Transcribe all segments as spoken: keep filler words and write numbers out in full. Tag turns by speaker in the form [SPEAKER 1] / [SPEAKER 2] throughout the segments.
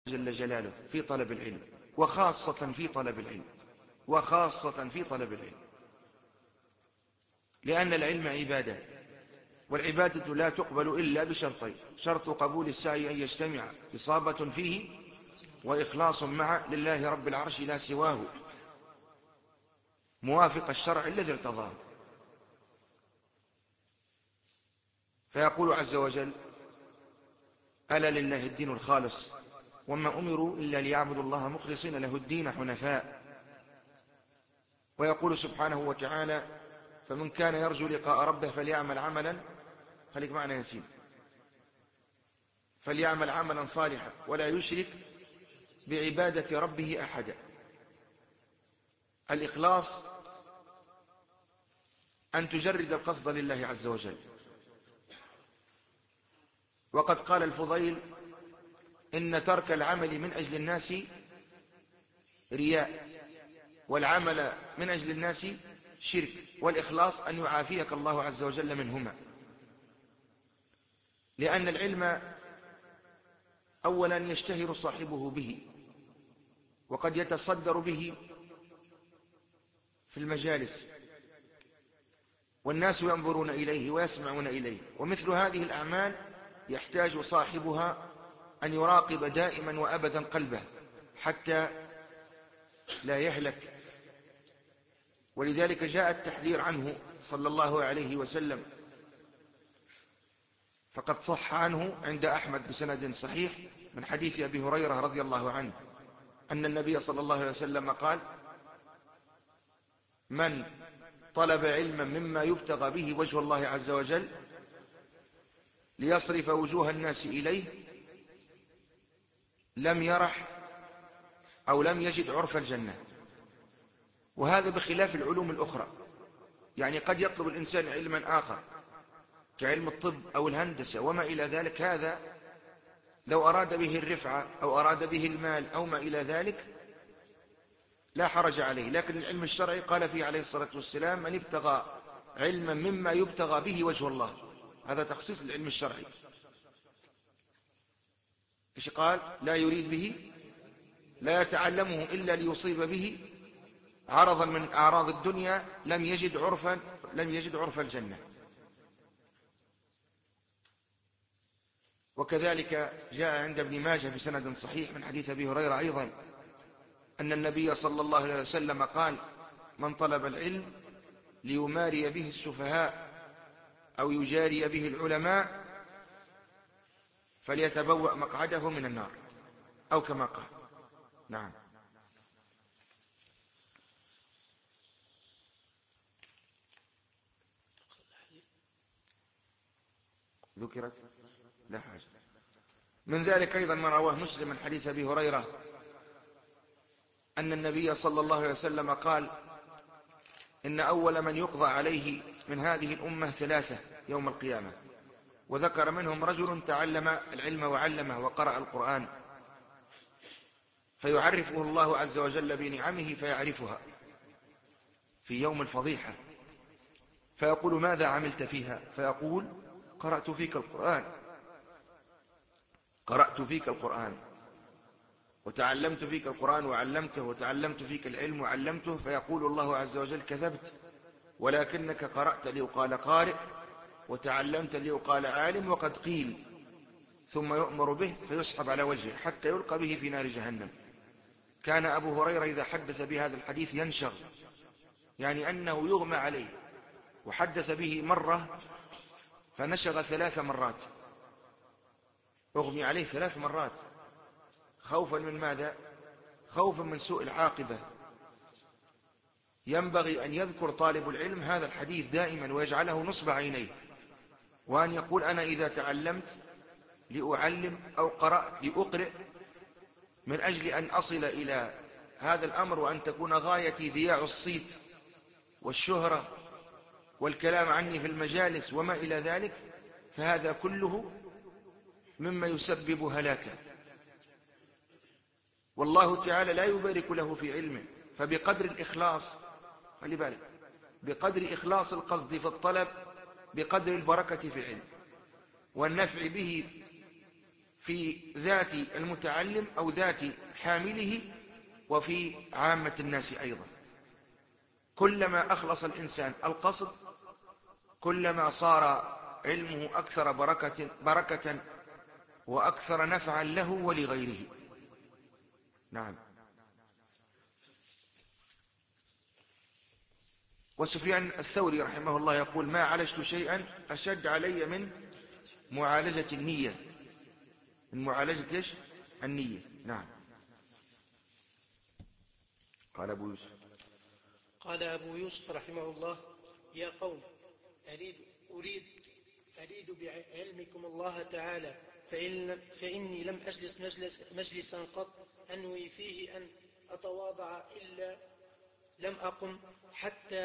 [SPEAKER 1] جل جلاله في طلب العلم، وخاصة في طلب العلم وخاصة في طلب العلم، لأن العلم عبادة، والعبادة لا تقبل إلا بشرطين: شرط قبول السعي أن يجتمع إصابة فيه وإخلاص معه لله رب العرش لا سواه، موافق الشرع الذي ارتضاه. فيقول عز وجل: ألا لله الدين الخالص وما أمروا إلا ليعبدوا الله مخلصين له الدين حنفاء. ويقول سبحانه وتعالى: فمن كان يرجو لقاء ربه فليعمل عملا، خليك معنا ياسين، فليعمل عملا صالحا ولا يشرك بعبادة ربه أحدا. الإخلاص أن تجرد القصد لله عز وجل. وقد قال الفضيل: إن ترك العمل من أجل الناس رياء، والعمل من أجل الناس شرك، والإخلاص أن يعافيك الله عز وجل منهما. لأن العلم أولا يشتهر صاحبه به، وقد يتصدر به في المجالس، والناس ينظرون إليه ويسمعون إليه، ومثل هذه الأعمال يحتاج صاحبها أن يراقب دائما وأبدا قلبه حتى لا يهلك. ولذلك جاء التحذير عنه صلى الله عليه وسلم، فقد صح عنه عند أحمد بسند صحيح من حديث أبي هريرة رضي الله عنه أن النبي صلى الله عليه وسلم قال: من طلب علما مما يبتغى به وجه الله عز وجل ليصرف وجوه الناس إليه لم يرح أو لم يجد عرف الجنة. وهذا بخلاف العلوم الأخرى، يعني قد يطلب الإنسان علما آخر كعلم الطب أو الهندسة وما إلى ذلك، هذا لو أراد به الرفعة أو أراد به المال أو ما إلى ذلك لا حرج عليه. لكن العلم الشرعي قال فيه عليه الصلاة والسلام: من ابتغى علما مما يبتغى به وجه الله. هذا تخصيص العلم الشرعي. إيش قال؟ لا يريد به، لا يتعلمه إلا ليصيب به عرضا من أعراض الدنيا لم يجد عرفا لم يجد عرف الجنة. وكذلك جاء عند ابن ماجه بسند صحيح من حديث أبي هريرة أيضا أن النبي صلى الله عليه وسلم قال: من طلب العلم ليماري به السفهاء أو يجاري به العلماء فليتبوأ مقعده من النار، أو كما قال. نعم. ذكرت لا حاجة. من ذلك أيضا ما رواه مسلم من حديث أبي هريرة أن النبي صلى الله عليه وسلم قال: إن أول من يقضى عليه من هذه الأمة ثلاثة يوم القيامة، وذكر منهم رجل تعلم العلم وعلمه وقرأ القرآن، فيعرفه الله عز وجل بنعمه فيعرفها في يوم الفضيحة، فيقول: ماذا عملت فيها؟ فيقول: قرأت فيك القرآن قرأت فيك القرآن وتعلمت فيك القرآن وعلمته، وتعلمت فيك العلم وعلمته. فيقول الله عز وجل: كذبت، ولكنك قرأت ليقال قارئ، وتعلمت ليقال عالم، وقد قيل. ثم يؤمر به فيسحب على وجهه حتى يلقى به في نار جهنم. كان أبو هريرة إذا حدث بهذا الحديث ينشغ، يعني أنه يغمى عليه، وحدث به مرة فنشغ ثلاث مرات، أغمي عليه ثلاث مرات، خوفا من ماذا؟ خوفا من سوء العاقبة. ينبغي أن يذكر طالب العلم هذا الحديث دائما ويجعله نصب عينيه، وأن يقول: أنا إذا تعلمت لأعلم أو قرأت لأقرئ من أجل أن أصل إلى هذا الأمر، وأن تكون غايتي ذياع الصيت والشهرة والكلام عني في المجالس وما إلى ذلك، فهذا كله مما يسبب هلاكه. والله تعالى لا يبارك له في علمه. فبقدر الإخلاص، خلي بالك، بقدر إخلاص القصد في الطلب بقدر البركة في العلم والنفع به في ذات المتعلم أو ذات حامله وفي عامة الناس أيضا. كلما أخلص الإنسان القصد كلما صار علمه أكثر بركة, بركة وأكثر نفعا له ولغيره. نعم. وسفيان الثوري رحمه الله يقول: ما عالجت شيئا أشد علي من معالجة النية. من معالجة إيش؟ النية. نعم. قال أبو يوسف
[SPEAKER 2] قال أبو يوسف رحمه الله: يا قوم، أريد, أريد, أريد بعلمكم الله تعالى، فإن فإني لم أجلس مجلس مجلسا قط أنوي فيه أن أتواضع إلا لم أقم حتى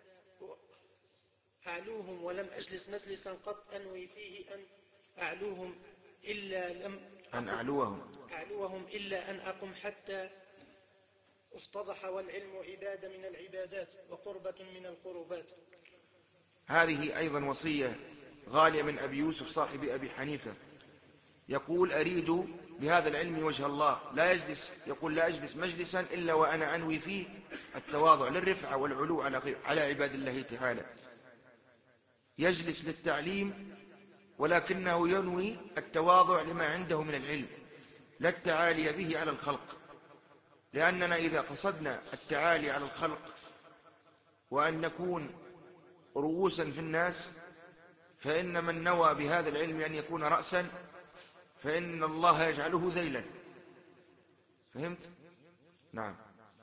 [SPEAKER 2] أعلوهم، ولم أجلس مجلسا قط أنوي فيه أن أعلوهم إلا لم
[SPEAKER 1] أن
[SPEAKER 2] أقم
[SPEAKER 1] أعلوهم
[SPEAKER 2] أعلوهم إلا أن أقم حتى افتضح، والعلم عبادة من العبادات وقربة من القربات.
[SPEAKER 1] هذه أيضا وصية غالية من أبي يوسف صاحب أبي حنيفة. يقول: أريد بهذا العلم وجه الله. لا يجلس يقول: لا أجلس مجلسا إلا وأنا أنوي فيه التواضع للرفعة والعلو على على عباد الله تعالى. يجلس للتعليم ولكنه ينوي التواضع لما عنده من العلم، لا التعالي به على الخلق. لأننا إذا قصدنا التعالي على الخلق وأن نكون رؤوسا في الناس، فإن من نوى بهذا العلم أن يكون رأسا فإن الله يجعله ذيلا. فهمت؟ نعم.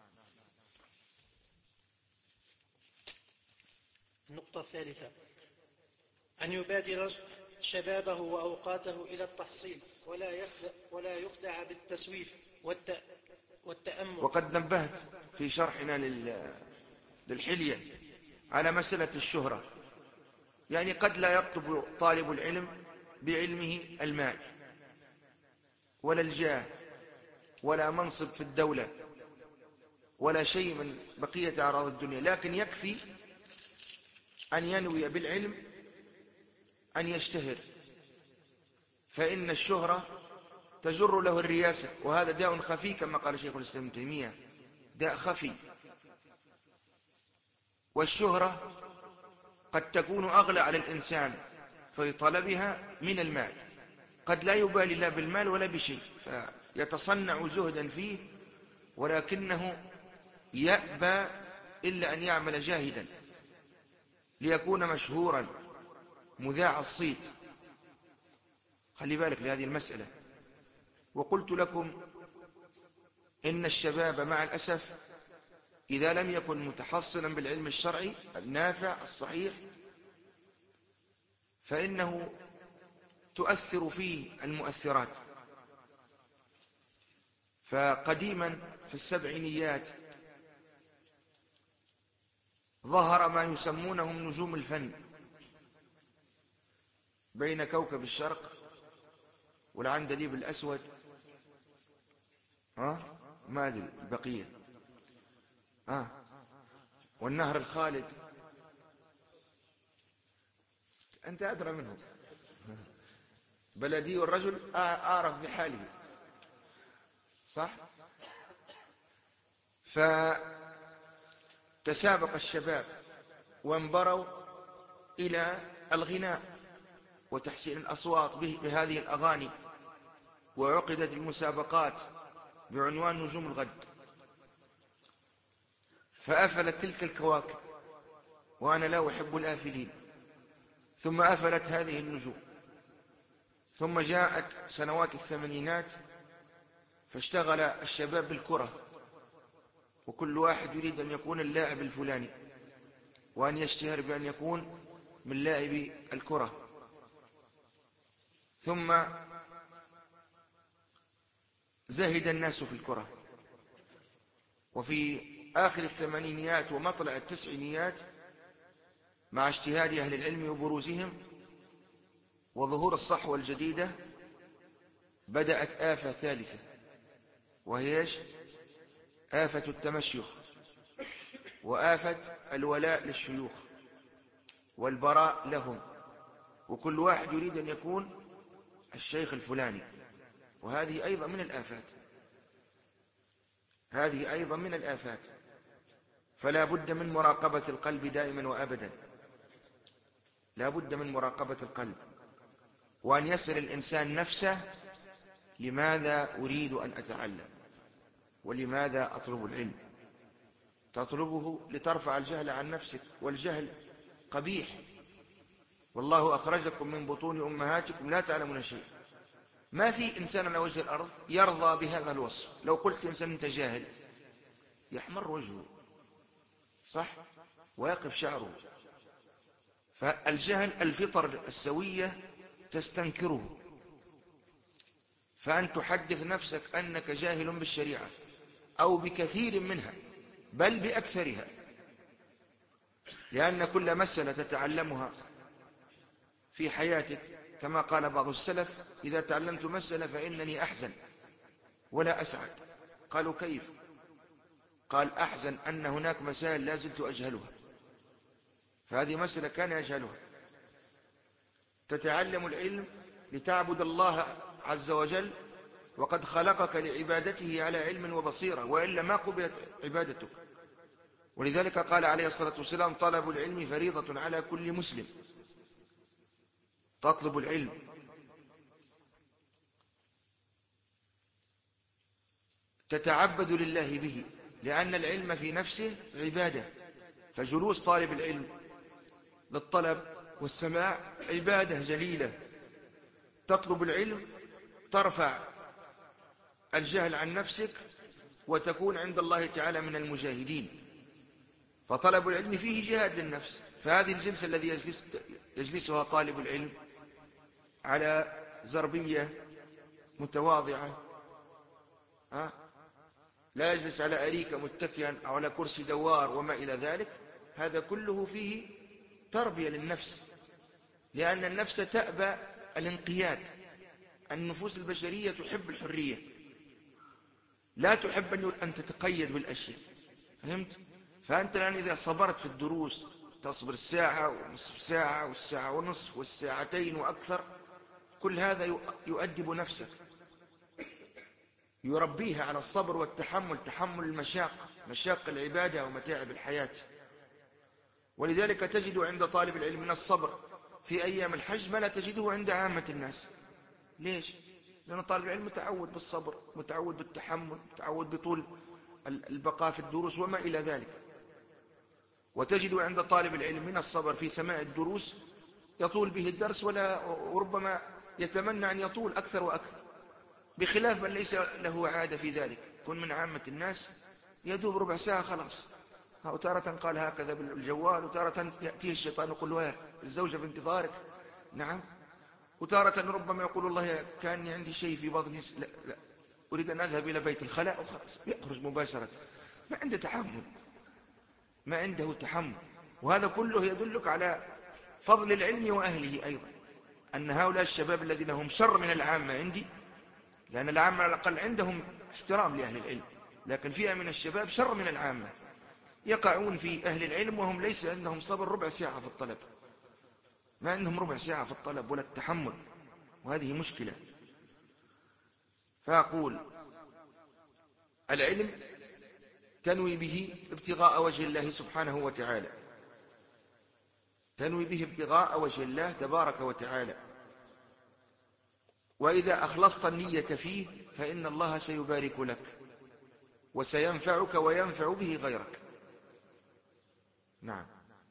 [SPEAKER 2] النقطة الثالثة: أن يبادر شبابه وأوقاته إلى التحصيل، ولا يخدع, ولا يخدع بالتسويف والت... والتأمل.
[SPEAKER 1] وقد نبهت في شرحنا لل... للحلية على مسألة الشهرة. يعني قد لا يطلب طالب العلم بعلمه المال ولا الجاه ولا منصب في الدولة ولا شيء من بقية أعراض الدنيا، لكن يكفي أن ينوي بالعلم أن يشتهر، فإن الشهرة تجر له الرياسة، وهذا داء خفي كما قال شيخ الإسلام ابن تيمية، داء خفي. والشهرة قد تكون أغلى على الإنسان في طلبها من المال. قد لا يبالي لا بالمال ولا بشيء، فيتصنع زهدا فيه، ولكنه يأبى إلا أن يعمل جاهدا ليكون مشهورا مذاع الصيت. خلي بالك لهذه المسألة. وقلت لكم إن الشباب مع الأسف إذا لم يكن متحصنا بالعلم الشرعي النافع الصحيح فإنه تؤثر فيه المؤثرات. فقديما في السبعينيات ظهر ما يسمونهم نجوم الفن بين كوكب الشرق والعندليب الأسود، ها ما أدري البقية، ها والنهر الخالد. أنت أدرى منهم، بلدي والرجل أعرف بحاله، صح؟ فتسابق الشباب وانبروا إلى الغناء وتحسين الأصوات بهذه الأغاني، وعقدت المسابقات بعنوان نجوم الغد، فأفلت تلك الكواكب، وأنا لا أحب الآفلين. ثم أفلت هذه النجوم، ثم جاءت سنوات الثمانينات فاشتغل الشباب بالكرة، وكل واحد يريد أن يكون اللاعب الفلاني وأن يشتهر بأن يكون من لاعبي الكرة. ثم زهد الناس في الكرة، وفي آخر الثمانينيات ومطلع التسعينيات مع اجتهاد أهل العلم وبروزهم وظهور الصحوة الجديدة بدأت آفة ثالثة، وهي آفة التمشيخ وآفة الولاء للشيوخ والبراء لهم، وكل واحد يريد أن يكون الشيخ الفلاني وهذه أيضا من الآفات، هذه أيضا من الآفات. فلا بد من مراقبة القلب دائما وأبدا، لا بد من مراقبة القلب، وأن يسأل الإنسان نفسه: لماذا أريد أن أتعلم؟ ولماذا أطلب العلم؟ تطلبه لترفع الجهل عن نفسك، والجهل قبيح. والله أخرجكم من بطون أمهاتكم لا تعلمون شيء. ما في إنسان على وجه الأرض يرضى بهذا الوصف. لو قلت إنسان أنت جاهل يحمر وجهه، صح، ويقف شعره. فالجهل الفطر السوية تستنكره، فأن تحدث نفسك أنك جاهل بالشريعة أو بكثير منها بل بأكثرها، لأن كل مسألة تتعلمها في حياتك، كما قال بعض السلف: إذا تعلمت مسألة فإنني أحزن ولا أسعد. قالوا: كيف؟ قال: أحزن أن هناك مسائل لا زلت أجهلها. فهذه مسألة كان يجهلها. تتعلم العلم لتعبد الله عز وجل، وقد خلقك لعبادته على علم وبصيرة، وإلا ما قبلت عبادتك. ولذلك قال عليه الصلاة والسلام: طلب العلم فريضة على كل مسلم. تطلب العلم، تتعبد لله به، لأن العلم في نفسه عبادة. فجلوس طالب العلم للطلب والسماع عبادة جليلة. تطلب العلم ترفع الجهل عن نفسك، وتكون عند الله تعالى من المجاهدين. فطلب العلم فيه جهاد للنفس. فهذه الجلسة الذي يجلس يجلسها طالب العلم على زربية متواضعة، ها؟ لا يجلس على أريكة متكئا أو على كرسي دوار وما إلى ذلك، هذا كله فيه تربية للنفس، لأن النفس تأبى الانقياد. النفوس البشرية تحب الحرية، لا تحب أن تتقيد بالأشياء. فهمت؟ فأنت الآن إذا صبرت في الدروس، تصبر الساعة ونصف ساعة والساعة ونصف والساعتين وأكثر، كل هذا يؤدب نفسك، يربيها على الصبر والتحمل، تحمل المشاق، مشاق العبادة ومتاعب الحياة. ولذلك تجد عند طالب العلم من الصبر في أيام الحج ما لا تجده عند عامة الناس. ليش؟ لأن طالب العلم متعود بالصبر، متعود بالتحمل، متعود بطول البقاء في الدروس وما إلى ذلك. وتجد عند طالب العلم من الصبر في سماع الدروس يطول به الدرس، ولا وربما يتمنى أن يطول أكثر وأكثر، بخلاف من ليس له عادة في ذلك. كن من عامة الناس يدوب ربع ساعة خلاص، وتارة قال هكذا بالجوال، وتارة يأتيه الشيطان يقول له: الزوجة في انتظارك. نعم. وتارة ربما يقول: الله كان عندي شيء في بطني، لا لا أريد أن أذهب إلى بيت الخلاء، وخلاص يخرج مباشرة. ما عنده تحمل، ما عنده تحمل. وهذا كله يدلك على فضل العلم وأهله أيضا، أن هؤلاء الشباب الذين هم شر من العامة عندي، لأن العامة على الأقل عندهم احترام لأهل العلم، لكن فئة من الشباب شر من العامة، يقعون في أهل العلم وهم ليس عندهم صبر ربع ساعة في الطلب، ما عندهم ربع ساعة في الطلب ولا التحمل، وهذه مشكلة. فأقول: العلم تنوي به ابتغاء وجه الله سبحانه وتعالى، تنوي به ابتغاء وجه الله تبارك وتعالى، وإذا أخلصت النية فيه فإن الله سيبارك لك وسينفعك وينفع به غيرك. نعم.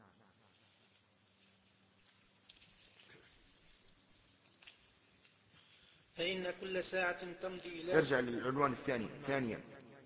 [SPEAKER 2] فإن كل ساعة تمضي إلى
[SPEAKER 1] ارجع للعنوان الثاني. ثانيا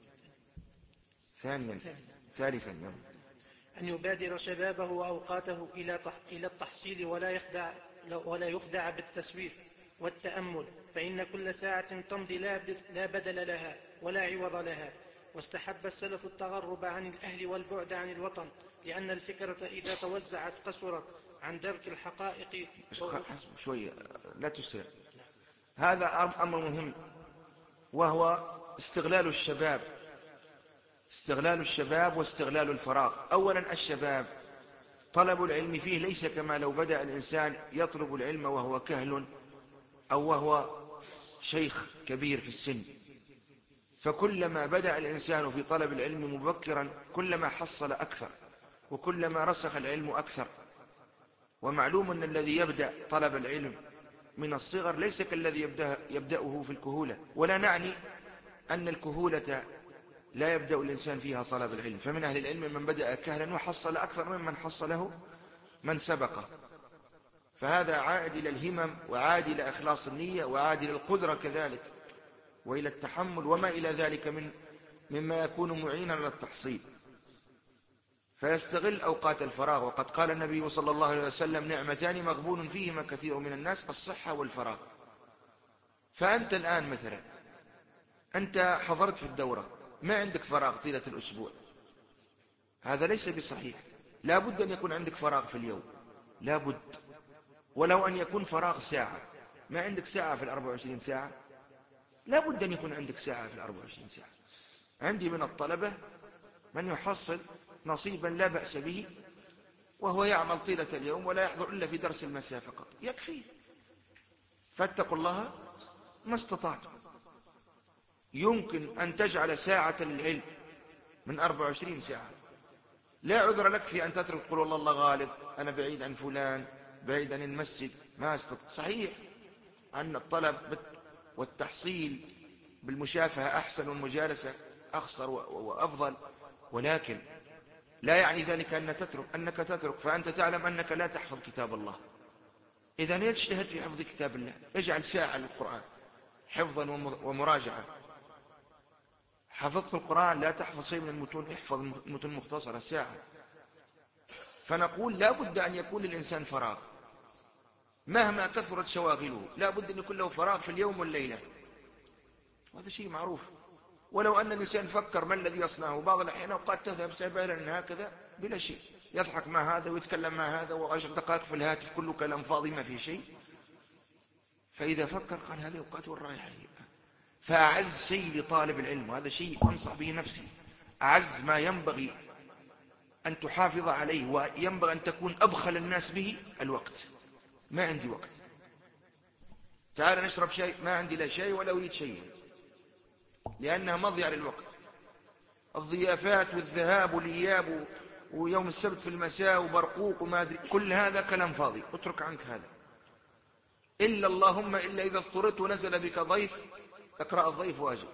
[SPEAKER 1] ثانيا ثالثا يوم.
[SPEAKER 2] أن يبادر شبابه وأوقاته إلى التحصيل ولا يخدع, ولا يخدع بالتسويف والتأمل، فإن كل ساعة تمضي لا بدل لها ولا عوض لها. واستحب السلف التغرب عن الأهل والبعد عن الوطن، لأن الفكرة إذا توزعت قصرت عن درك الحقائق.
[SPEAKER 1] حسب شوية، لا تسرع. هذا أمر مهم، وهو استغلال الشباب، استغلال الشباب واستغلال الفراغ. أولا الشباب طلب العلم فيه ليس كما لو بدأ الإنسان يطلب العلم وهو كهل أو وهو شيخ كبير في السن، فكلما بدأ الإنسان في طلب العلم مبكرا كلما حصل أكثر، وكلما رسخ العلم أكثر. ومعلوم أن الذي يبدأ طلب العلم من الصغر ليس كالذي يبدأ يبدأه في الكهولة، ولا نعني أن الكهولة لا يبدأ الإنسان فيها طلب العلم، فمن أهل العلم من بدأ كهلا وحصل أكثر ممن حصله من سبقه. فهذا عائد إلى الهمم، وعائد إلى إخلاص النية، وعائد إلى القدرة كذلك، وإلى التحمل وما إلى ذلك من مما يكون معينا على التحصيل. فيستغل أوقات الفراغ. وقد قال النبي صلى الله عليه وسلم: نعمتان مغبون فيهما كثير من الناس، الصحة والفراغ. فأنت الآن مثلا أنت حضرت في الدورة، ما عندك فراغ طيلة الأسبوع، هذا ليس بصحيح. لا بد أن يكون عندك فراغ في اليوم، لا بد، ولو أن يكون فراغ ساعة. ما عندك ساعة في الأربع وعشرين ساعة، لا بد أن يكون عندك ساعة في الأربع وعشرين ساعة. عندي من الطلبة من يحصل نصيبا لا بأس به، وهو يعمل طيلة اليوم ولا يحضر إلا في درس المساء فقط، يكفي. فاتقوا الله ما استطعتم. يمكن أن تجعل ساعة للعلم من أربع وعشرين ساعة. لا عذر لك في أن تترك تقول والله الله غالب، أنا بعيد عن فلان، بعيد عن المسجد، ما استطع. صحيح أن الطلب والتحصيل بالمشافهة أحسن، والمجالسة أخسر وأفضل، ولكن لا يعني ذلك أن تترك أنك تترك فأنت تعلم أنك لا تحفظ كتاب الله. إذن يجتهد في حفظ كتاب الله، اجعل ساعة للقرآن حفظا ومراجعة. حفظت القرآن لا تحفظ شيء من المتون، احفظ المتون مختصرة ساعة. فنقول لا بد أن يكون للإنسان فراغ مهما كثرت شواغله، لا بد أن يكون له فراغ في اليوم والليلة، وهذا شيء معروف. ولو أن الإنسان فكر ما الذي يصنعه، بعض الأحيان أوقات تذهب سبيلا هكذا بلا شيء، يضحك مع هذا ويتكلم مع هذا، وعشر دقائق في الهاتف كله كلام فاضي ما فيه شيء. فإذا فكر قال هذه أوقات والرايحة. فأعز شيء لطالب العلم، وهذا شيء أنصح به نفسي، أعز ما ينبغي أن تحافظ عليه وينبغي أن تكون أبخل الناس به الوقت. ما عندي وقت، تعال نشرب شيء، ما عندي لا شيء ولا أريد شيء، لأنها مضيعة للوقت. الضيافات والذهاب والإياب ويوم السبت في المساء وبرقوق وما أدري، كل هذا كلام فاضي، اترك عنك هذا. إلا اللهم إلا إذا اضطررت ونزل بك ضيف، اقرأ الضيف واجب.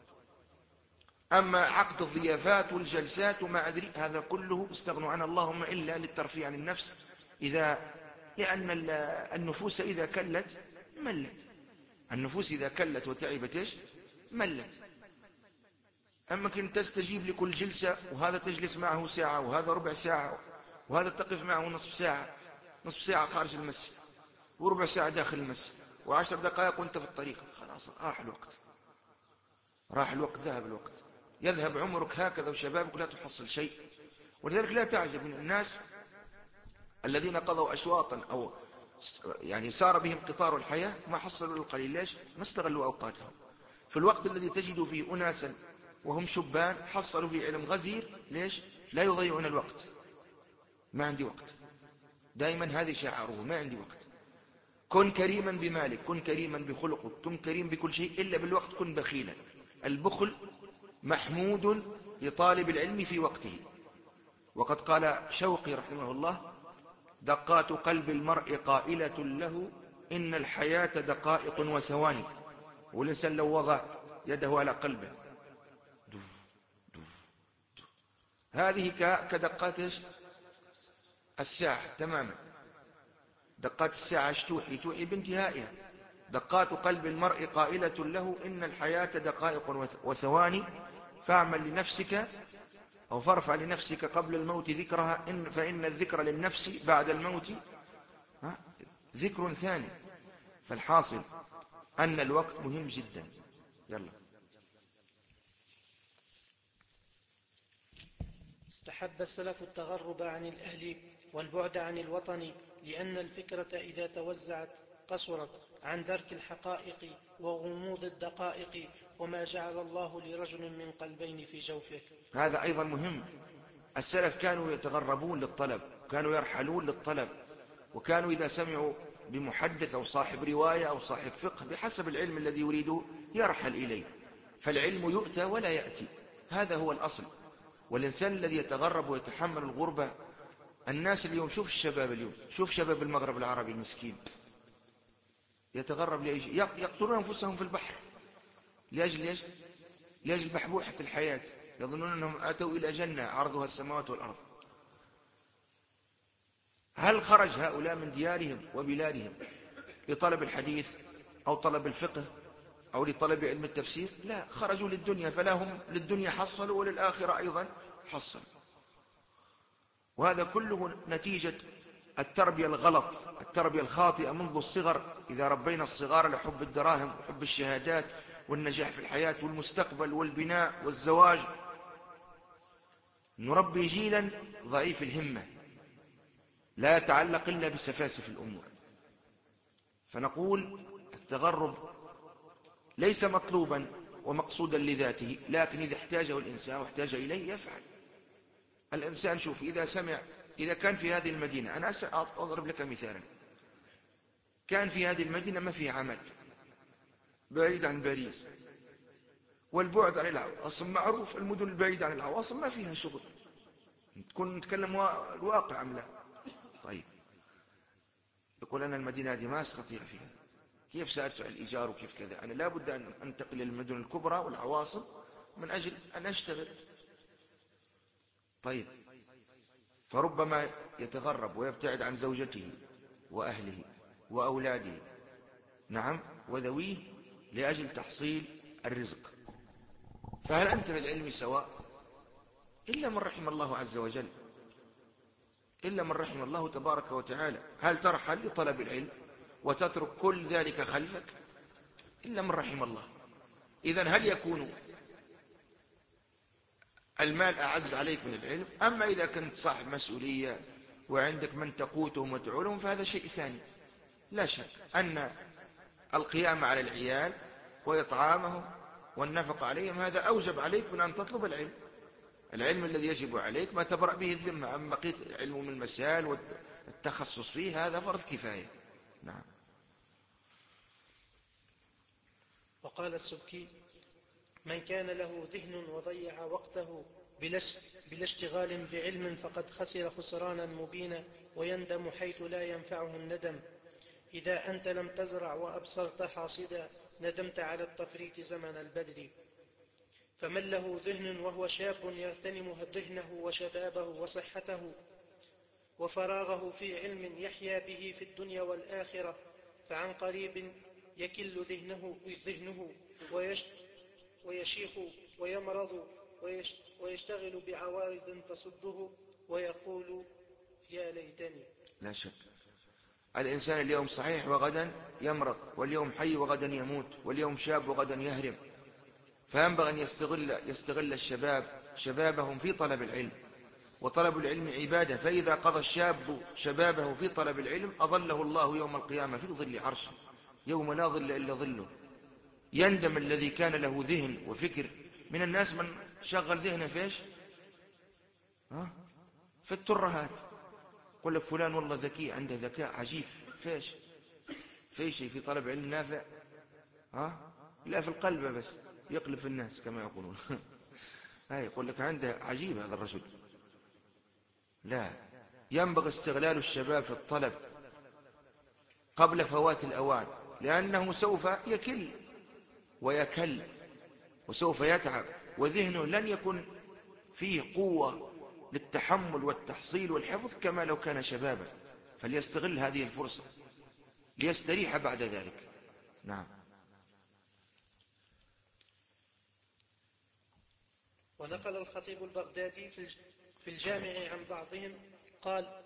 [SPEAKER 1] أما عقد الضيافات والجلسات وما أدري، هذا كله استغنوا عنه اللهم إلا للترفيه عن النفس، إذا لأن النفوس إذا كلت ملت، النفوس إذا كلت وتعبت إيش ملت. أما كنت تستجيب لكل جلسة، وهذا تجلس معه ساعة، وهذا ربع ساعة، وهذا تقف معه نصف ساعة، نصف ساعة خارج المسجد، وربع ساعة داخل المسجد، وعشر دقائق وانت في الطريق، خلاص راح الوقت، راح الوقت، ذهب الوقت، يذهب عمرك هكذا وشبابك لا تحصل شيء. ولذلك لا تعجب من الناس الذين قضوا أشواطا أو يعني سار بهم قطار الحياة ما حصلوا القليل. ليش؟ ما استغلوا أوقاتهم. في الوقت الذي تجد فيه أناسا وهم شبان حصلوا في علم غزير، ليش؟ لا يضيعون الوقت. ما عندي وقت، دائما هذه شعاره، ما عندي وقت. كن كريما بمالك، كن كريما بخلقك، كن كريم بكل شيء إلا بالوقت، كن بخيلا. البخل محمود لطالب العلم في وقته. وقد قال شوقي رحمه الله: دقات قلب المرء قائلة له إن الحياة دقائق وثواني. والإنسان لو وضع يده على قلبه دف دف دف، هذه كدقات الساعة تماما. دقات الساعة توحي توحي بانتهائها. دقات قلب المرء قائلة له إن الحياة دقائق وثواني، فاعمل لنفسك أو فارفع لنفسك قبل الموت ذكرها، إن فإن الذكر للنفس بعد الموت ذكر ثاني. فالحاصل أن الوقت مهم جدا. يلا.
[SPEAKER 2] استحب السلف التغرب عن الأهل والبعد عن الوطن، لأن الفكرة إذا توزعت قصرت عن درك الحقائق وغموض الدقائق، وما جعل الله لرجل من قلبين في جوفه.
[SPEAKER 1] هذا أيضا مهم. السلف كانوا يتغربون للطلب، كانوا يرحلون للطلب، وكانوا إذا سمعوا بمحدث أو صاحب رواية أو صاحب فقه بحسب العلم الذي يريد يرحل إليه، فالعلم يؤتى ولا يأتي، هذا هو الأصل. والإنسان الذي يتغرب ويتحمل الغربة، الناس اليوم، شوف الشباب اليوم، شوف شباب المغرب العربي المسكين يتغرب لأجل يقتلون أنفسهم في البحر لأجل لأجل لأجل بحبوحة الحياة، يظنون أنهم أتوا إلى جنة عرضها السماوات والأرض. هل خرج هؤلاء من ديارهم وبلادهم لطلب الحديث أو طلب الفقه أو لطلب علم التفسير؟ لا، خرجوا للدنيا، فلا هم للدنيا حصلوا وللآخرة أيضا حصلوا. وهذا كله نتيجة التربية الغلط، التربية الخاطئة منذ الصغر. إذا ربينا الصغار لحب الدراهم وحب الشهادات والنجاح في الحياة والمستقبل والبناء والزواج، نربي جيلا ضعيف الهمة لا يتعلق إلا بسفاسف الأمور. فنقول التغرب ليس مطلوبا ومقصودا لذاته، لكن إذا احتاجه الإنسان واحتاج إليه يفعل. الإنسان شوف، إذا سمع، إذا كان في هذه المدينة، أنا أضرب لك مثالا، كان في هذه المدينة ما فيها عمل، بعيد عن باريس، والبعد عن العواصم معروف، المدن البعيدة عن العواصم ما فيها شغل، تكون نتكلم الواقع أم لا؟ طيب، يقول أنا المدينة هذه ما أستطيع فيها، كيف سأدفع الإيجار وكيف كذا؟ أنا لا بد أن أنتقل للمدن الكبرى والعواصم من أجل أن أشتغل. طيب، فربما يتغرب ويبتعد عن زوجته وأهله وأولاده، نعم، وذويه، لأجل تحصيل الرزق. فهل أنت في العلم سواء؟ إلا من رحم الله عز وجل، إلا من رحم الله تبارك وتعالى. هل ترحل لطلب العلم وتترك كل ذلك خلفك؟ إلا من رحم الله. إذن هل يكون المال أعز عليك من العلم؟ أما إذا كنت صاحب مسؤولية وعندك من تقوتهم وتعولهم فهذا شيء ثاني. لا شك أن القيام على العيال وإطعامهم والنفق عليهم هذا أوجب عليك من أن تطلب العلم. العلم الذي يجب عليك ما تبرأ به الذمة، أما بقيت علم من المسائل والتخصص فيه هذا فرض كفاية. نعم.
[SPEAKER 2] وقال السبكي: من كان له ذهن وضيع وقته بلا اشتغال بعلم فقد خسر خسرانا مبينا، ويندم حيث لا ينفعه الندم. إذا أنت لم تزرع وأبصرت حاصدا ندمت على التفريط زمن البدر. فمن له ذهن وهو شاب يغتنم ذهنه وشبابه وصحته وفراغه في علم يحيا به في الدنيا والآخرة، فعن قريب يكل ذهنه, ذهنه ويشيخ ويمرض ويشتغل بعوارض تصده ويقول يا ليتني.
[SPEAKER 1] لا شك الإنسان اليوم صحيح وغدا يمرض، واليوم حي وغدا يموت، واليوم شاب وغدا يهرم. فينبغي أن يستغل, يستغل الشباب شبابهم في طلب العلم، وطلب العلم عبادة. فإذا قضى الشاب شبابه في طلب العلم أظله الله يوم القيامة في ظل عرشه يوم لا ظل إلا ظله. يندم الذي كان له ذهن وفكر. من الناس من شغل ذهنه فيش ها؟ في الترهات. يقول لك فلان والله ذكي، عنده ذكاء عجيب، فيش في شيء في طلب علم نافع؟ ها؟ لا، في القلب بس، يقلب في الناس كما يقولون. هاي يقول لك عنده عجيب هذا الرجل. لا، ينبغي استغلال الشباب في الطلب قبل فوات الأوان، لأنه سوف يكل ويكل وسوف يتعب، وذهنه لن يكون فيه قوة للتحمل والتحصيل والحفظ كما لو كان شبابا. فليستغل هذه الفرصة ليستريح بعد ذلك. نعم.
[SPEAKER 2] ونقل الخطيب البغدادي في الجامع عن بعضهم قال: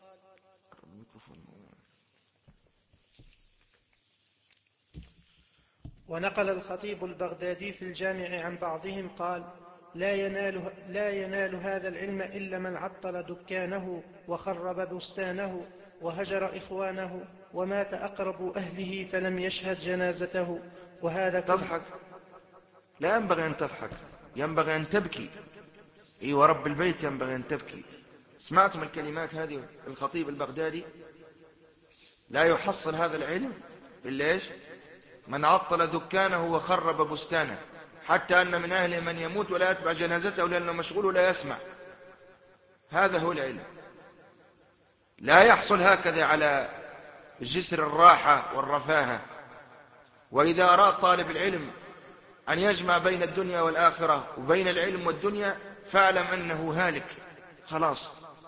[SPEAKER 2] ونقل الخطيب البغدادي في الجامع عن بعضهم قال: لا ينال, لا ينال هذا العلم إلا من عطل دكانه وخرب بستانه وهجر إخوانه ومات أقرب أهله فلم يشهد جنازته. وهذا
[SPEAKER 1] تضحك؟ لا ينبغي أن تضحك، ينبغي أن تبكي. إيه، ورب البيت ينبغي أن تبكي. سمعتم الكلمات هذه الخطيب البغدادي؟ لا يحصل هذا العلم إلا إيش؟ من عطل دكانه وخرب بستانه، حتى أن من أهله من يموت ولا يتبع جنازته لأنه مشغول ولا يسمع. هذا هو العلم. لا يحصل هكذا على جسر الراحة والرفاهة. وإذا أراد طالب العلم أن يجمع بين الدنيا والآخرة وبين العلم والدنيا فاعلم أنه هالك خلاص.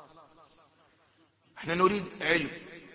[SPEAKER 1] احنا نريد علم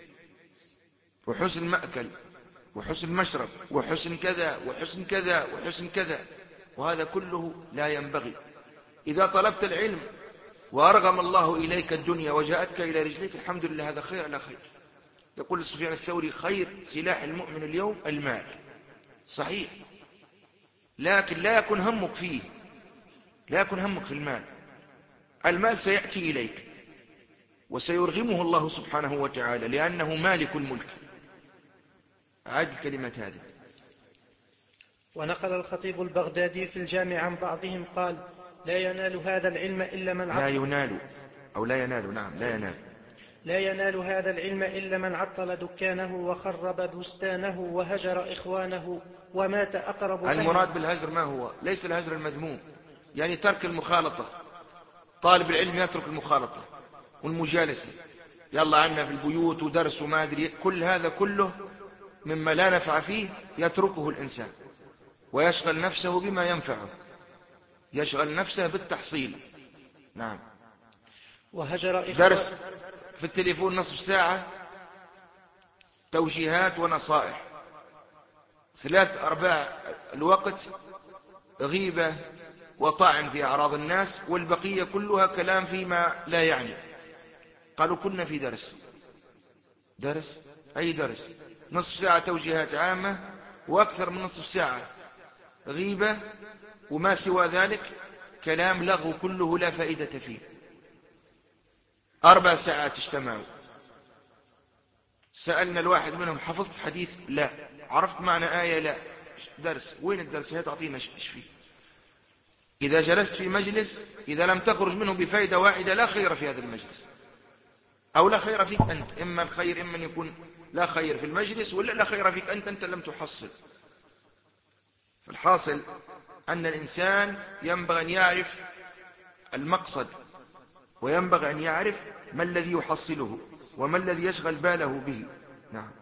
[SPEAKER 1] وحسن مأكل وحسن مشرب وحسن كذا وحسن كذا وحسن كذا، وهذا كله لا ينبغي. إذا طلبت العلم وأرغم الله إليك الدنيا وجاءتك إلى رجليك، الحمد لله، هذا خير على خير. يقول سفيان الثوري: خير سلاح المؤمن اليوم المال. صحيح، لكن لا يكن همك فيه، لا يكن همك في المال. المال سيأتي إليك وسيرغمه الله سبحانه وتعالى لأنه مالك الملك. عاد الكلمة هذه.
[SPEAKER 2] ونقل الخطيب البغدادي في الجامع عن بعضهم قال: لا ينال هذا العلم إلا من عطل.
[SPEAKER 1] لا ينال أو لا ينال، نعم، لا ينال.
[SPEAKER 2] لا ينال هذا العلم إلا من عطل دكانه وخرب بستانه وهجر إخوانه ومات أقرب أهله.
[SPEAKER 1] المراد بالهجر ما هو؟ ليس الهجر المذموم، يعني ترك المخالطة. طالب العلم يترك المخالطة والمجالسة، يلا عنا في البيوت ودرس وما أدري، كل هذا كله مما لا نفع فيه يتركه الإنسان ويشغل نفسه بما ينفعه، يشغل نفسه بالتحصيل. نعم.
[SPEAKER 2] وهجر
[SPEAKER 1] درس في التليفون نصف ساعة توجيهات ونصائح، ثلاث أرباع الوقت غيبة وطعن في أعراض الناس، والبقية كلها كلام فيما لا يعني. قالوا كنا في درس. درس؟ أي درس؟ نصف ساعة توجيهات عامة وأكثر من نصف ساعة غيبة، وما سوى ذلك كلام لغو كله لا فائدة فيه. أربع ساعات اجتمعوا، سألنا الواحد منهم: حفظت حديث؟ لا. عرفت معنى آية؟ لا. درس؟ وين الدرس؟ هي تعطينا ايش فيه. إذا جلست في مجلس إذا لم تخرج منه بفائدة واحدة لا خير في هذا المجلس، أو لا خير فيك أنت. إما الخير إما أن يكون لا خير في المجلس، ولا لا خير فيك أنت، أنت لم تحصل. فالحاصل أن الإنسان ينبغي أن يعرف المقصد، وينبغي أن يعرف ما الذي يحصله وما الذي يشغل باله به. نعم.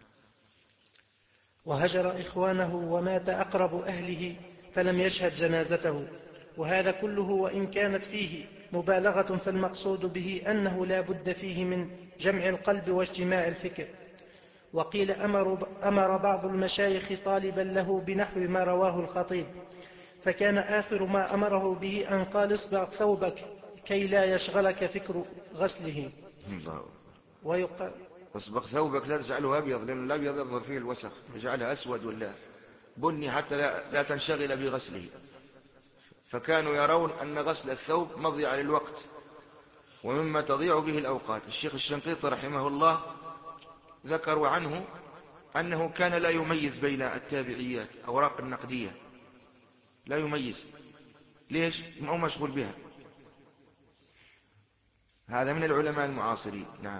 [SPEAKER 2] وهجر إخوانه ومات أقرب أهله فلم يشهد جنازته. وهذا كله وإن كانت فيه مبالغة فالمقصود به أنه لا بد فيه من جمع القلب واجتماع الفكر. وقيل أمر, أمر بعض المشايخ طالبا له بنحو ما رواه الخطيب، فكان آخر ما أمره به أن قال: اصبغ ثوبك كي لا يشغلك فكر غسله.
[SPEAKER 1] الله.
[SPEAKER 2] ويقال:
[SPEAKER 1] اصبغ ثوبك، لا تجعله أبيض، لأن الأبيض يظهر فيه الوسخ، اجعله أسود ولا بني حتى لا, لا تنشغل بغسله. فكانوا يرون أن غسل الثوب مضيع للوقت ومما تضيع به الأوقات. الشيخ الشنقيطي رحمه الله ذكروا عنه أنه كان لا يميز بين التابعيات، أوراق النقدية لا يميز. ليش؟ ما هو مشغول بها. هذا من العلماء المعاصرين. نعم.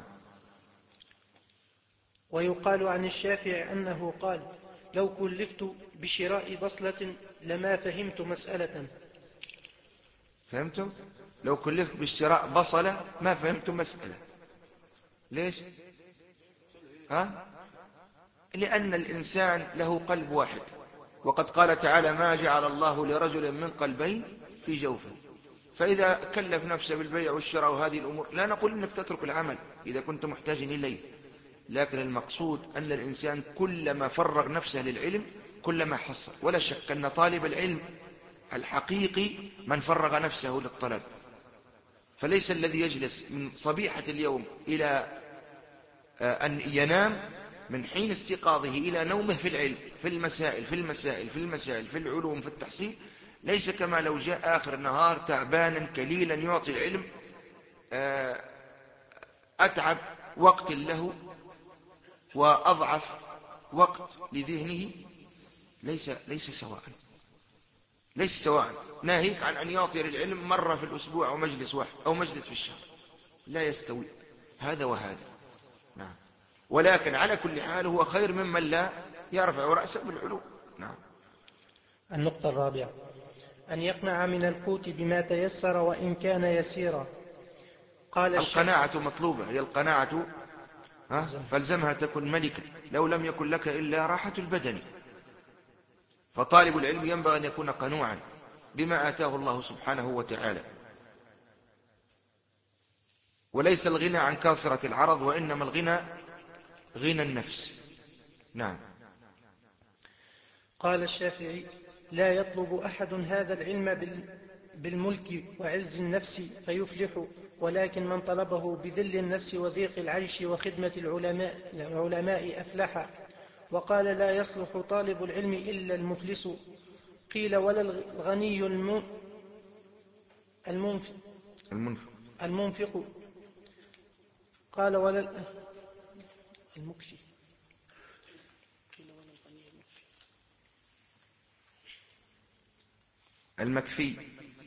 [SPEAKER 2] ويقال عن الشافعي أنه قال: لو كلفت بشراء بصلة لما فهمت مسألة.
[SPEAKER 1] فهمتم؟ لو كلفت باشتراء بصلة ما فهمت مسألة. ليش؟ ها؟ لأن الإنسان له قلب واحد، وقد قال تعالى: ما جعل الله لرجل من قلبين في جوفه. فإذا كلف نفسه بالبيع والشراء وهذه الأمور، لا نقول إنك تترك العمل إذا كنت محتاج إليه، لكن المقصود أن الإنسان كلما فرغ نفسه للعلم كلما حصل. ولا شك أن طالب العلم الحقيقي من فرغ نفسه للطلب، فليس الذي يجلس من صبيحة اليوم إلى أن ينام، من حين استيقاظه إلى نومه في العلم، في المسائل في المسائل في المسائل في العلوم في التحصيل، ليس كما لو جاء آخر النهار تعبانا كليلا يعطي العلم أتعب وقت له وأضعف وقت لذهنه. ليس ليس سواء، ليس سواء. ناهيك عن أن يعطي للعلم مرة في الأسبوع أو مجلس واحد أو مجلس في الشهر، لا يستوي هذا وهذا. نعم. ولكن على كل حال هو خير ممن لا يرفع رأسه بالعلو. نعم.
[SPEAKER 2] النقطة الرابعة: أن يقنع من القوت بما تيسر وإن كان يسيرا. قال الشيخ:
[SPEAKER 1] القناعة مطلوبة، هي القناعة ها فالزمها تكن ملكا، لو لم يكن لك إلا راحة البدن. فطالب العلم ينبغي أن يكون قنوعا بما آتاه الله سبحانه وتعالى، وليس الغنى عن كثرة العرض، وإنما الغنى غنى النفس. نعم.
[SPEAKER 2] قال الشافعي: لا يطلب أحد هذا العلم بالملك وعز النفس فيفلح، ولكن من طلبه بذل النفس وضيق العيش وخدمة العلماء, العلماء أفلح. وقال: لا يصلح طالب العلم إلا المفلس. قيل: ولا الغني المنفق,
[SPEAKER 1] المنفق
[SPEAKER 2] المنفق. قال: ولا المكفي. قيل: ولا الغني المكفي.
[SPEAKER 1] المكفي.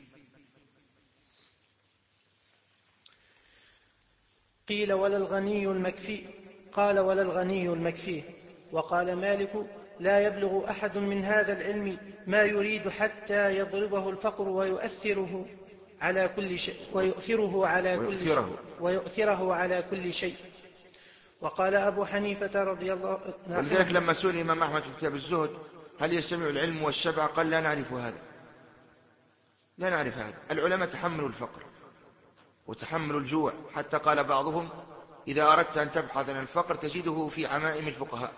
[SPEAKER 2] قيل: ولا الغني المكفي. قال: ولا الغني المكفي. وقال مالك: لا يبلغ أحد من هذا العلم ما يريد حتى يضربه الفقر ويؤثره على كل شيء ويؤثره على كل شيء
[SPEAKER 1] ويؤثره,
[SPEAKER 2] ويؤثره على كل شيء. وقال أبو حنيفة رضي الله عنه:
[SPEAKER 1] ولذلك لما سئل الإمام أحمد في كتاب الزهد هل يجتمع العلم والشبع، قال: لا نعرف هذا، لا نعرف هذا. العلماء تحملوا الفقر وتحملوا الجوع، حتى قال بعضهم: إذا أردت أن تبحث عن الفقر تجده في عمائم الفقهاء.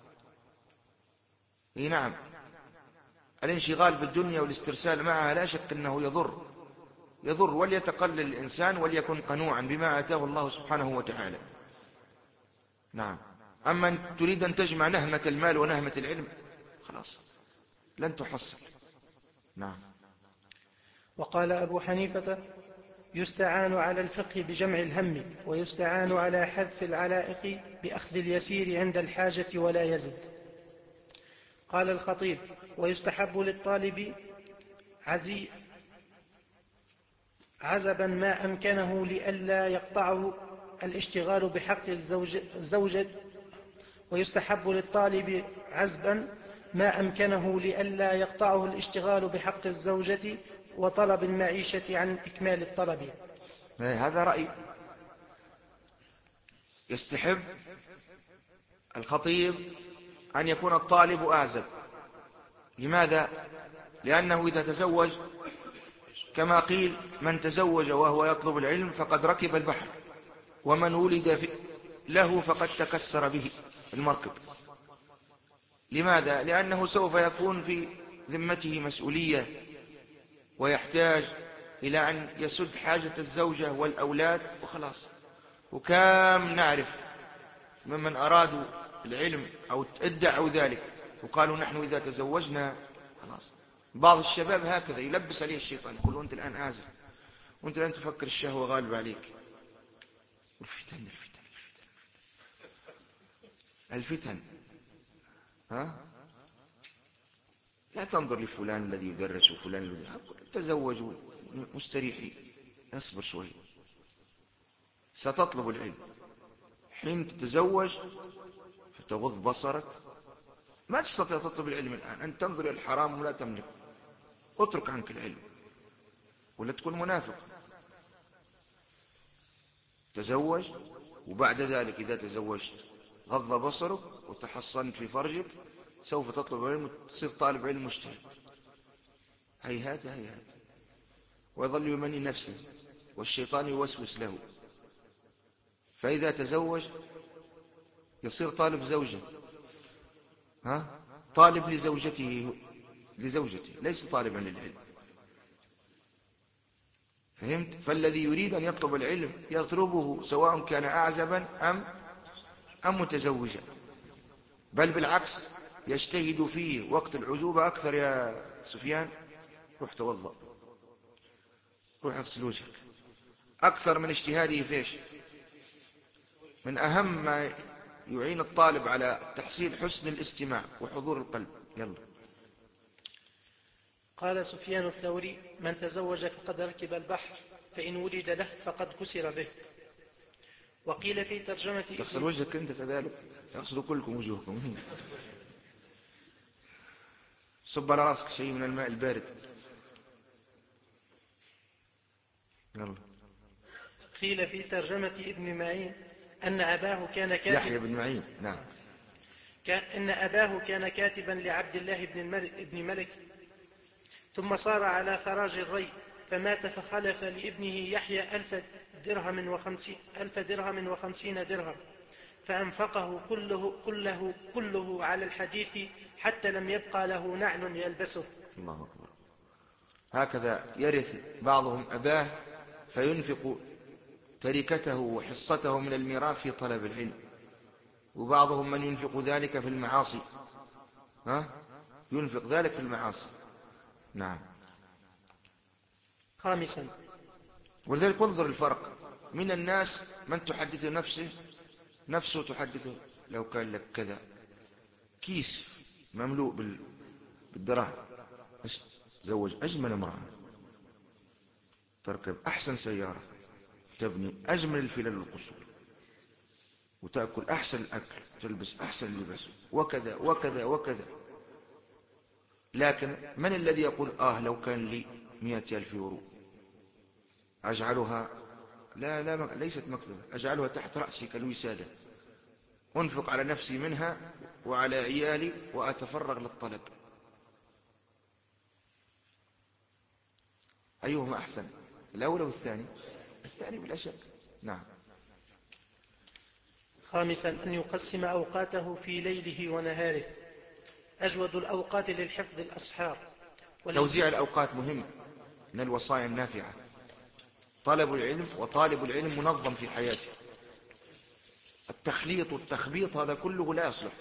[SPEAKER 1] إيه نعم، الانشغال بالدنيا والاسترسال معها لا شك أنه يضر يضر وليتقلل الإنسان وليكن قنوعا بما آتاه الله سبحانه وتعالى. نعم. أما أن تريد أن تجمع نهمة المال ونهمة العلم، خلاص لن تحصل. نعم.
[SPEAKER 2] وقال أبو حنيفة: يستعان على الفقه بجمع الهم، ويستعان على حذف العلائق بأخذ اليسير عند الحاجة ولا يزد. قال الخطيب: ويستحب للطالب عزي عزبا ما أمكنه لئلا يقطعه الاشتغال بحق الزوجة ويستحب للطالب عزبا ما أمكنه لئلا يقطعه الاشتغال بحق الزوجة وطلب المعيشة عن إكمال الطلب.
[SPEAKER 1] هذا رأي. يستحب الخطيب أن يكون الطالب أعزب. لماذا؟ لأنه إذا تزوج كما قيل: من تزوج وهو يطلب العلم فقد ركب البحر، ومن ولد له فقد تكسر به المركب. لماذا؟ لأنه سوف يكون في ذمته مسؤولية، ويحتاج إلى أن يسد حاجة الزوجة والأولاد وخلاص. وكم نعرف ممن أرادوا العلم أو ادعوا ذلك وقالوا: نحن إذا تزوجنا خلاص. بعض الشباب هكذا يلبس عليه الشيطان، يقول: وأنت الآن آزل، وأنت الآن تفكر الشهوة غالبة عليك. الفتن الفتن الفتن الفتن ها؟ لا تنظر لفلان الذي يدرس وفلان الذي تزوجوا مستريحي. اصبر شوي، ستطلب العلم. حين تتزوج فتغض بصرك، ما تستطيع تطلب العلم الآن، أن تنظر إلى الحرام ولا تملك، اترك عنك العلم ولا تكون منافق. تزوج، وبعد ذلك إذا تزوجت غض بصرك وتحصنت في فرجك، سوف تطلب العلم وتصير طالب علم مجتهد. هيهات هيهات. ويظل يمني نفسه والشيطان يوسوس له. فإذا تزوج يصير طالب زوجة، ها؟ طالب لزوجته لزوجته ليس طالبا للعلم. فهمت؟ فالذي يريد أن يطلب العلم يطلبه سواء كان أعزبا أم أم متزوجا، بل بالعكس يجتهد فيه وقت العزوبة أكثر. يا سفيان، روح توضأ، روح اغسل وجهك، أكثر من اجتهاده فيش. من أهم ما يعين الطالب على تحصيل حسن الاستماع وحضور القلب. يلا.
[SPEAKER 2] قال سفيان الثوري: من تزوج فقد ركب البحر، فإن ولد له فقد كسر به. وقيل في ترجمة
[SPEAKER 1] تغسل
[SPEAKER 2] ابن
[SPEAKER 1] وجهك أنت كذلك، يغسلوا كلكم وجوهكم. صب على راسك شيء من الماء البارد. يلا.
[SPEAKER 2] قيل في ترجمة ابن معين أن أباه كان كاتب
[SPEAKER 1] يحيى بن معين. نعم.
[SPEAKER 2] أن أباه كان كاتبا لعبد الله بن الملك, ابن ملك، ثم صار على خراج الري، فمات فخلف لابنه يحيى ألف درهم وخمسين, ألف درهم وخمسين درهم، فأنفقه كله, كله, كله على الحديث حتى لم يبقى له نعل يلبسه.
[SPEAKER 1] الله أكبر. هكذا يرث بعضهم أباه فينفق تركته وحصته من الميراث في طلب العلم، وبعضهم من ينفق ذلك في المعاصي. ها؟ ينفق ذلك في المعاصي. نعم.
[SPEAKER 2] خامسا،
[SPEAKER 1] ولذلك انظر الفرق من الناس، من تحدث نفسه نفسه تحدثه لو كان لك كذا، كيس مملوء بالدراهم، تزوج أجمل امرأة، تركب أحسن سيارة، تبني أجمل الفلل والقصور، وتأكل أحسن الأكل، تلبس أحسن اللباس، وكذا وكذا وكذا. لكن من الذي يقول آه لو كان لي مئة ألف يورو أجعلها، لا لا ليست مكتبة، أجعلها تحت رأسي كالوسادة، أنفق على نفسي منها وعلى عيالي وأتفرغ للطلب. أيهما أحسن، الأول والثاني؟ الثاني بلا شك. نعم.
[SPEAKER 2] خامسا، أن يقسم أوقاته في ليله ونهاره. أجود الأوقات للحفظ الأسحار.
[SPEAKER 1] توزيع الأوقات مهم، من الوصايا النافعة. طلب العلم وطالب العلم منظم في حياته. التخليط والتخبيط هذا كله لا يصلح.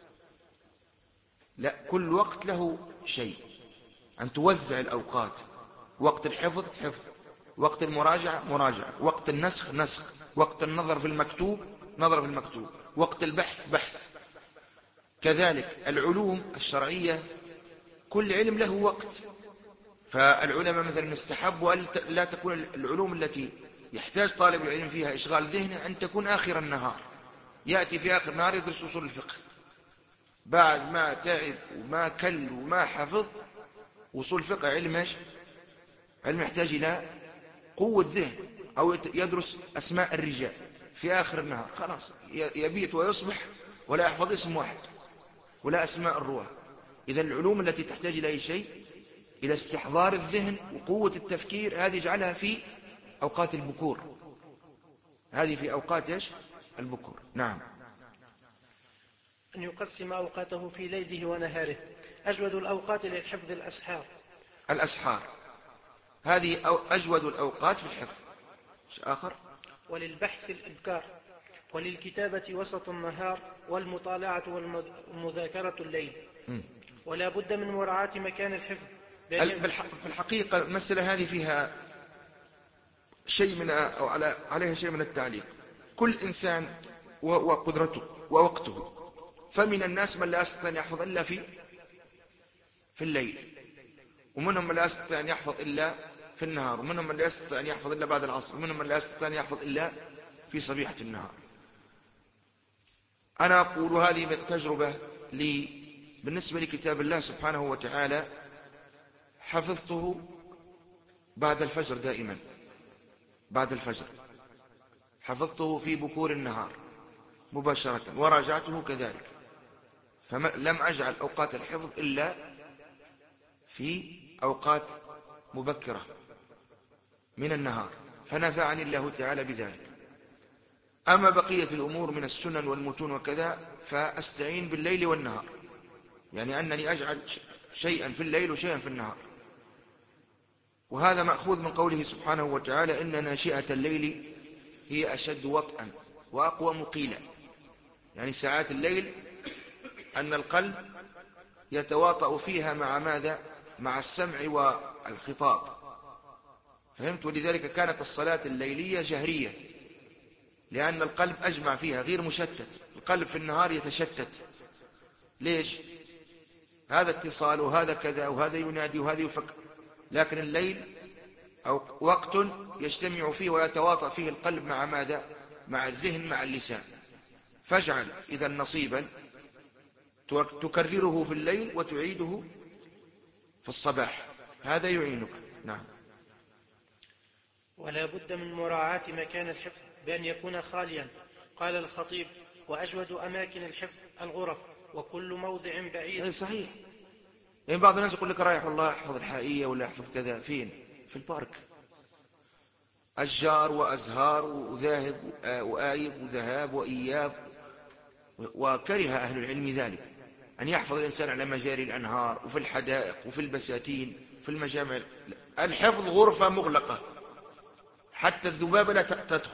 [SPEAKER 1] لا، كل وقت له شيء. أن توزع الأوقات، وقت الحفظ حفظ، وقت المراجعة مراجعة، وقت النسخ نسخ، وقت النظر في المكتوب نظر في المكتوب، وقت البحث بحث. كذلك العلوم الشرعية كل علم له وقت. فالعلماء مثلا استحبوا أن لا تكون العلوم التي يحتاج طالب العلم فيها إشغال ذهنه أن تكون آخر النهار، يأتي في آخر النهار يدرس أصول الفقه، بعد ما تعب وما كل وما حفظ. أصول الفقه علم ايش؟ علم يحتاج إلى قوة ذهن. أو يدرس أسماء الرجال في آخر النهار، خلاص يبيت ويصبح ولا يحفظ اسم واحد ولا أسماء الرواة. إذا العلوم التي تحتاج إلى أي شيء، إلى استحضار الذهن وقوة التفكير، هذه اجعلها في أوقات البكور. هذه في أوقات إيش؟ البكور. نعم.
[SPEAKER 2] أن يقسم أوقاته في ليله ونهاره. أجود الأوقات للحفظ الأسحار.
[SPEAKER 1] الأسحار هذه أو أجود الأوقات في الحفظ. شيء آخر؟
[SPEAKER 2] وللبحث الإبكار، وللكتابة وسط النهار، والمطالعة والمذاكرة الليل. م. ولا بد من مراعاة مكان الحفظ.
[SPEAKER 1] في الحقيقة المسألة هذه فيها شيء من أو على عليها شيء من التعليق. كل إنسان وقدرته ووقته. فمن الناس من لا يستطيع أن يحفظ إلا في في الليل، ومنهم من لا يستطيع أن يحفظ إلا في النهار، ومنهم من لا يستطيع أن يحفظ إلا بعد العصر، ومنهم من لا يستطيع أن يحفظ إلا في صبيحة النهار. أنا أقول هذه تجربة لي بالنسبة لكتاب الله سبحانه وتعالى، حفظته بعد الفجر دائما، بعد الفجر حفظته في بكور النهار مباشرة، وراجعته كذلك. فلم أجعل أوقات الحفظ إلا في أوقات مبكرة من النهار، فنفعني الله تعالى بذلك. أما بقية الأمور من السنن والمتون وكذا فأستعين بالليل والنهار، يعني أنني أجعل شيئا في الليل وشيئا في النهار. وهذا مأخوذ من قوله سبحانه وتعالى: إن ناشئة الليل هي أشد وطئا وأقوى مقيلا. يعني ساعات الليل أن القلب يتواطأ فيها مع ماذا؟ مع السمع والخطاب. فهمت؟ ولذلك كانت الصلاة الليلية جهرية، لأن القلب أجمع فيها غير مشتت. القلب في النهار يتشتت. ليش؟ هذا اتصال وهذا كذا وهذا ينادي وهذا يفكر. لكن الليل أو وقت يجتمع فيه ويتواطأ فيه القلب مع ماذا؟ مع الذهن مع اللسان. فاجعل إذا نصيبا تكرره في الليل وتعيده في الصباح، هذا يعينك. نعم.
[SPEAKER 2] ولا بد من مراعاة مكان الحفظ بأن يكون خاليا. قال الخطيب: وأجود أماكن الحفظ الغرف، وكل موضع بعيد.
[SPEAKER 1] أي صحيح. يعني بعض الناس يقول لك رايح والله أحفظ الحائية ولا أحفظ كذا. فين؟ في البارك، أشجار وأزهار وذاهب وآيب وذهاب وإياب. وكره أهل العلم ذلك، أن يحفظ الإنسان على مجاري الأنهار وفي الحدائق وفي البساتين في المجامع. الحفظ غرفة مغلقة، حتى الذبابة لا تدخل،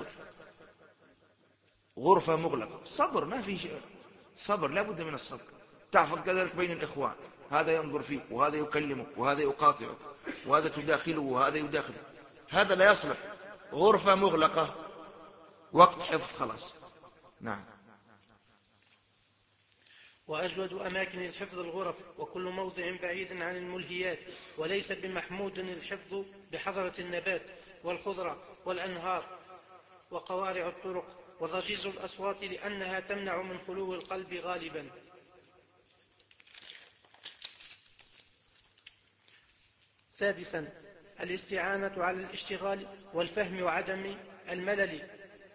[SPEAKER 1] غرفة مغلقة. صبر، ما في شيء. صبر، لا بد من الصبر. تحفظ كذلك بين الإخوان، هذا ينظر فيك وهذا يكلمك وهذا يقاطعك وهذا تداخله وهذا يداخله، هذا لا يصلح. غرفة مغلقة، وقت حفظ خلاص. نعم.
[SPEAKER 2] وأجود أماكن الحفظ الغرف، وكل موضع بعيد عن الملهيات. وليس بمحمود الحفظ بحضرة النبات والخضرة والأنهار وقوارع الطرق وضجيج الأصوات، لأنها تمنع من خلو القلب غالبا. سادسا، الاستعانة على الاشتغال والفهم وعدم الملل.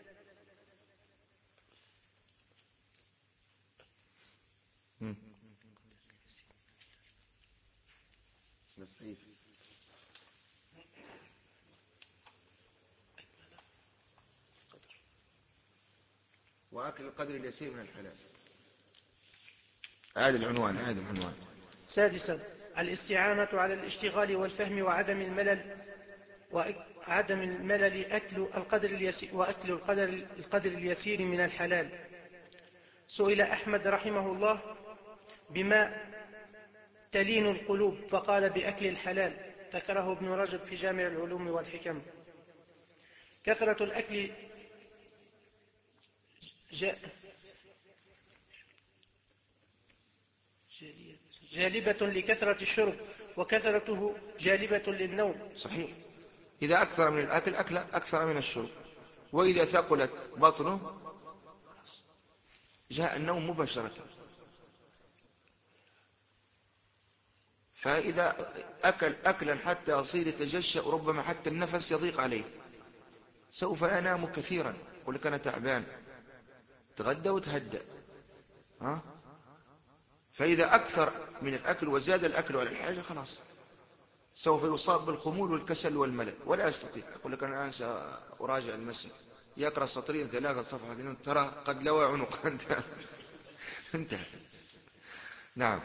[SPEAKER 1] وأكل القدر اليسير من الحلال. هذا العنوان، هذا العنوان.
[SPEAKER 2] سادسا، الاستعانة على الاشتغال والفهم وعدم الملل وعدم الملل أكل القدر اليسير وأكل القدر, القدر اليسير من الحلال. سئل أحمد رحمه الله بما تلين القلوب، فقال: بأكل الحلال. ذكره ابن رجب في جامع العلوم والحكم. كثرة الأكل جالبة لكثرة الشرب، وكثرته جالبة للنوم.
[SPEAKER 1] صحيح. إذا أكثر من الأكل أكل أكثر من الشرب، وإذا ثقلت بطنه جاء النوم مباشرة. فإذا أكل أكلا حتى يصير يتجشأ، ربما حتى النفس يضيق عليه، سوف ينام كثيرا. يقول لك أنا تعبان، تغدى وتهدأ. ها؟ فإذا أكثر من الأكل وزاد الأكل على الحاجة، خلاص سوف يصاب بالخمول والكسل والملل ولا يستطيع. يقول لك أنا الآن سأراجع المسجد، يقرأ سطرين ثلاثة صفحة اثنين، ترى قد لوى عنق. انتهى. نعم.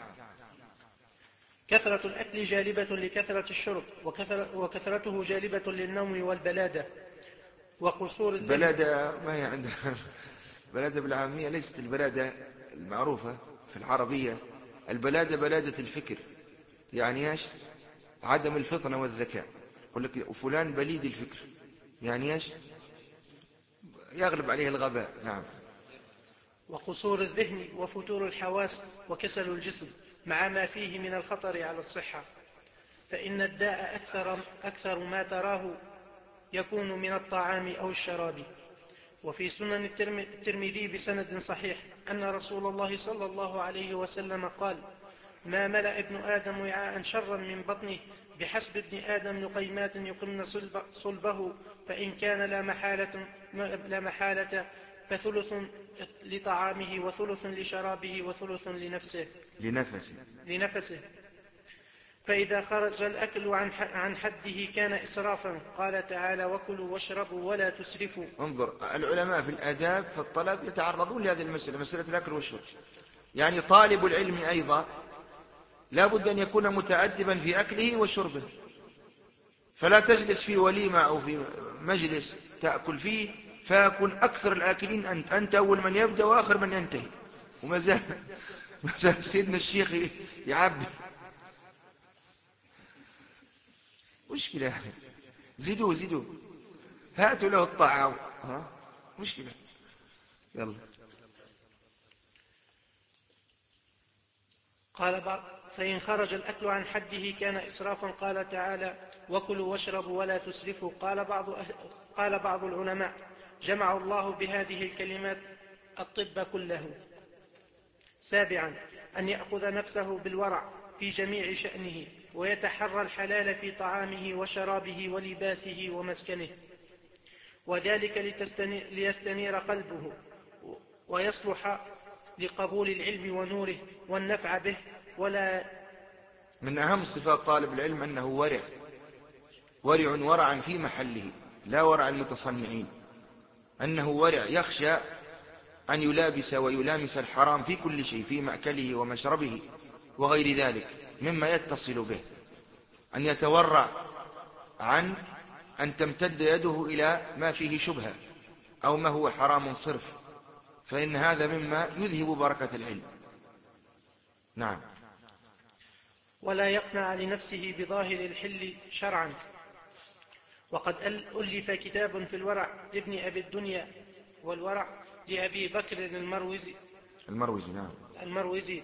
[SPEAKER 2] كثرة الأكل جالبة لكثرة الشرب، وكثرته جالبة للنوم والبلادة وقصور الذهن.
[SPEAKER 1] بلادة ما هي عندها بلادة بالعامية، ليست البلادة المعروفة في العربية. البلادة بلادة الفكر، يعني ايش؟ عدم الفطنة والذكاء. يقول لك فلان بليد الفكر، يعني ايش؟ يغلب عليه الغباء. نعم.
[SPEAKER 2] وقصور الذهن وفتور الحواس وكسل الجسم، مع ما فيه من الخطر على الصحة. فإن الداء أكثر, أكثر ما تراه يكون من الطعام أو الشراب. وفي سنن الترمذي بسند صحيح أن رسول الله صلى الله عليه وسلم قال: ما ملأ ابن آدم وعاء شرا من بطنه، بحسب ابن آدم لقيمات يقمن صلبه، فإن كان لا محالة, لا محالة فثلث لطعامه وثلث لشرابه وثلث لنفسه
[SPEAKER 1] لنفسه
[SPEAKER 2] لنفسه فإذا خرج الأكل عن حده كان إسرافا. قال تعالى: وكلوا واشربوا ولا تسرفوا.
[SPEAKER 1] انظر، العلماء في الآداب في الطلب يتعرضون لهذه المسألة، مسألة الأكل والشرب. يعني طالب العلم أيضا لا بد أن يكون متأدبا في أكله وشربه. فلا تجلس في وليمة أو في مجلس تأكل فيه فيكون أكثر الآكلين أنت أنت أول من يبدأ وآخر من ينتهي، وما زال ما زال سيدنا الشيخ يعبي. مشكلة. زيدوا زيدوا، هاتوا له الطعام. ها؟ مشكلة. يلا.
[SPEAKER 2] قال بعض: فإن خرج الأكل عن حده كان إسرافا. قال تعالى: وكلوا واشربوا ولا تسرفوا. قال بعض, أهل قال بعض العلماء: جمع الله بهذه الكلمات الطب كله. سابعا أن يأخذ نفسه بالورع في جميع شأنه، ويتحرى الحلال في طعامه وشرابه ولباسه ومسكنه، وذلك ليستنير قلبه ويصلح لقبول العلم ونوره والنفع به. ولا
[SPEAKER 1] من أهم صفات طالب العلم أنه ورع، ورع ورعا في محله، لا ورع المتصنعين، أنه ورع يخشى أن يلابس ويلامس الحرام في كل شيء، في مأكله ومشربه وغير ذلك مما يتصل به، أن يتورع عن أن تمتد يده إلى ما فيه شبهة أو ما هو حرام صرف، فإن هذا مما يذهب بركة العلم. نعم.
[SPEAKER 2] ولا يقنع لنفسه بظاهر الحل شرعا. وقد ألف كتاب في الورع لابن أبي الدنيا، والورع لأبي بكر المروزي
[SPEAKER 1] المروزي نعم
[SPEAKER 2] المروزي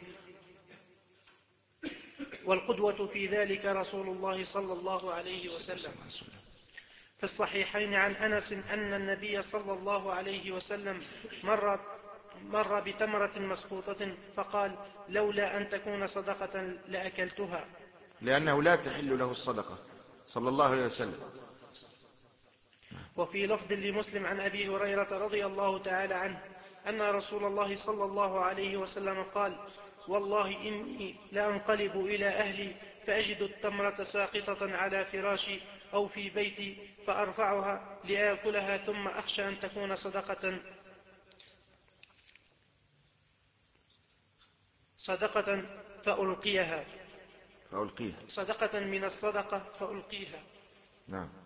[SPEAKER 2] والقدوة في ذلك رسول الله صلى الله عليه وسلم. في الصحيحين عن أنس أن النبي صلى الله عليه وسلم مر, مر بتمرة مسقوطة فقال: لولا أن تكون صدقة لأكلتها،
[SPEAKER 1] لأنه لا تحل له الصدقة صلى الله عليه وسلم.
[SPEAKER 2] وفي لفظ لمسلم عن أبي هريرة رضي الله تعالى عنه أن رسول الله صلى الله عليه وسلم قال: والله إني لأنقلب إلى أهلي فأجد التمرة ساقطة على فراشي أو في بيتي فأرفعها لآكلها، ثم أخشى أن تكون صدقة صدقة فألقيها
[SPEAKER 1] فألقيها
[SPEAKER 2] صدقة من الصدقة فألقيها.
[SPEAKER 1] نعم.